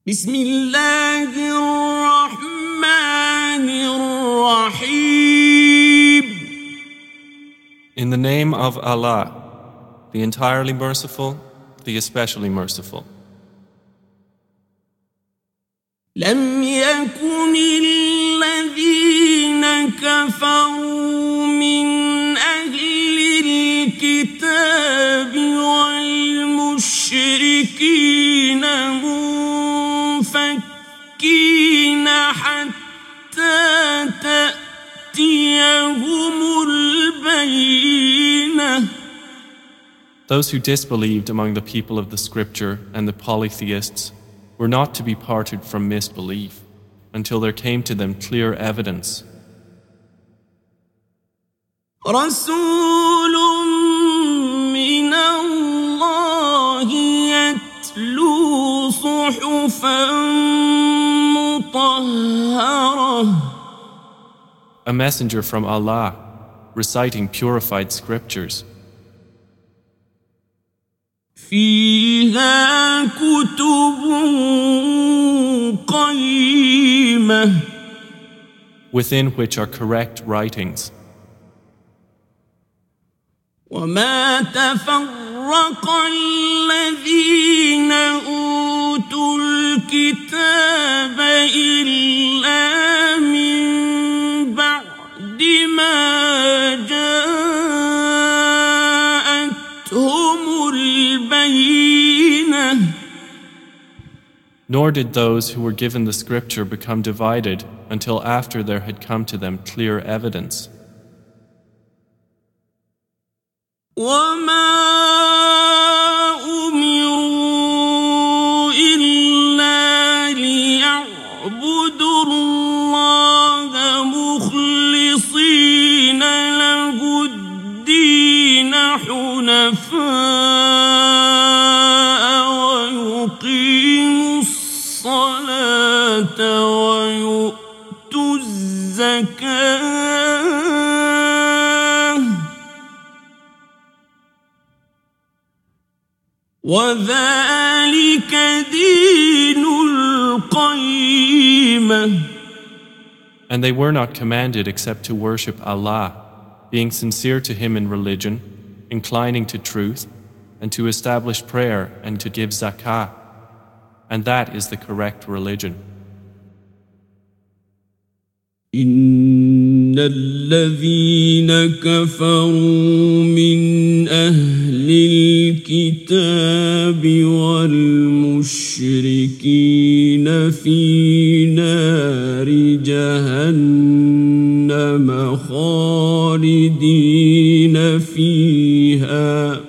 بسم الله الرحمن الرحيم. In the name of Allah, the entirely merciful, the especially merciful. لم يكن الذين كفروا من أهل الكتاب والمشركين منفكين حتى تأتيهم البينة. Those who disbelieved among the people of the scripture and the polytheists were not to be parted from misbelief until there came to them clear evidence. رسول من الله يتلو صحفا مطهرة. A messenger from Allah reciting purified scriptures. فيها كتب قيمة. Within which are correct writings. وما تفرق الذين أوتوا الكتاب إلا من بعد ما جاءتهم البينة. Nor did those who were given the scripture become divided until after there had come to them clear evidence. وما أمروا إلا ليعبدوا الله مخلصين له الدين حنفاء ويقيموا الصلاة ويؤتوا الزكاة وذلك دين القيمة. And they were not commanded except to worship Allah, being sincere to Him in religion, inclining to truth, and to establish prayer and to give zakah. And that is the correct religion. إن الذين كفروا من أهل الكتاب والمشركين في نار جهنم خالدين فيها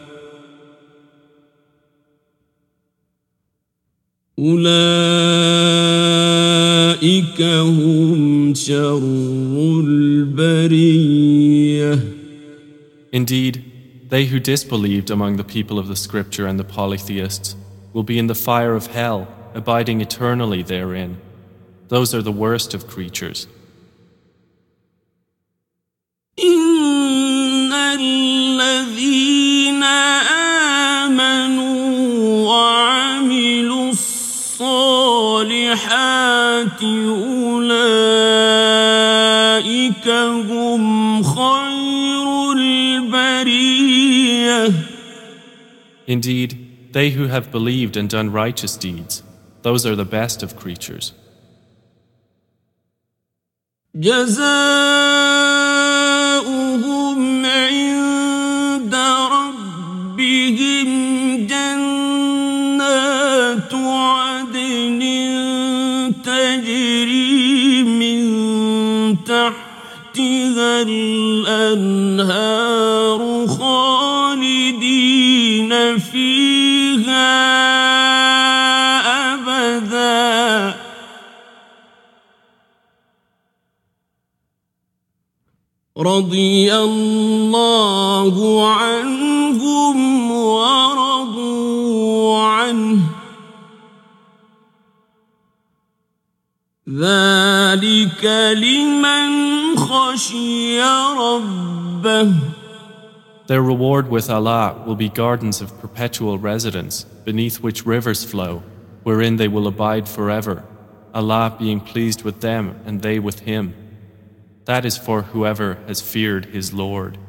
أولئك هم شر البرية. Indeed, they who disbelieved among the people of the scripture and the polytheists will be in the fire of hell, abiding eternally therein. Those are the worst of creatures. إن الذين آمنوا وعملوا الصالحات أولئك هم خير البرية. Indeed, they who have believed and done righteous deeds, those are the best of creatures. جزاؤهم عند ربهم جنات عدن تجري من تحتها الأنهار خالدين فيها أبدا رضي الله عنهم ورضوا عنه ذلك لمن خشي ربه. Their reward with Allah will be gardens of perpetual residence, beneath which rivers flow, wherein they will abide forever, Allah being pleased with them and they with Him. That is for whoever has feared his Lord.